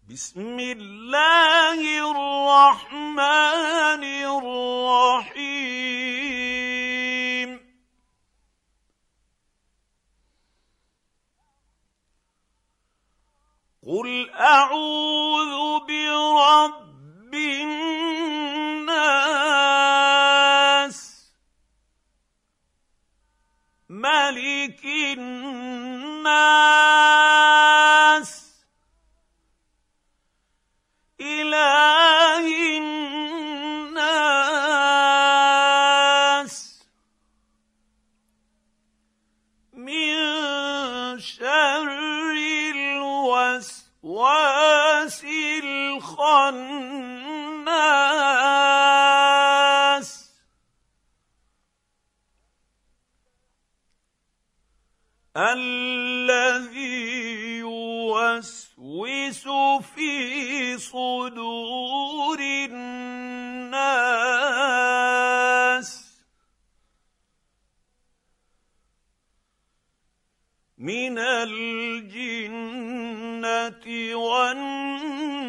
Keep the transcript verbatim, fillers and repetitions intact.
بسم الله الرحمن الرحيم. قل أعوذ برب الناس، ملك الناس، إله الناس، من شر الوسواس الخناس، الذي يوسوس في صدور الناس من الجنة والناس.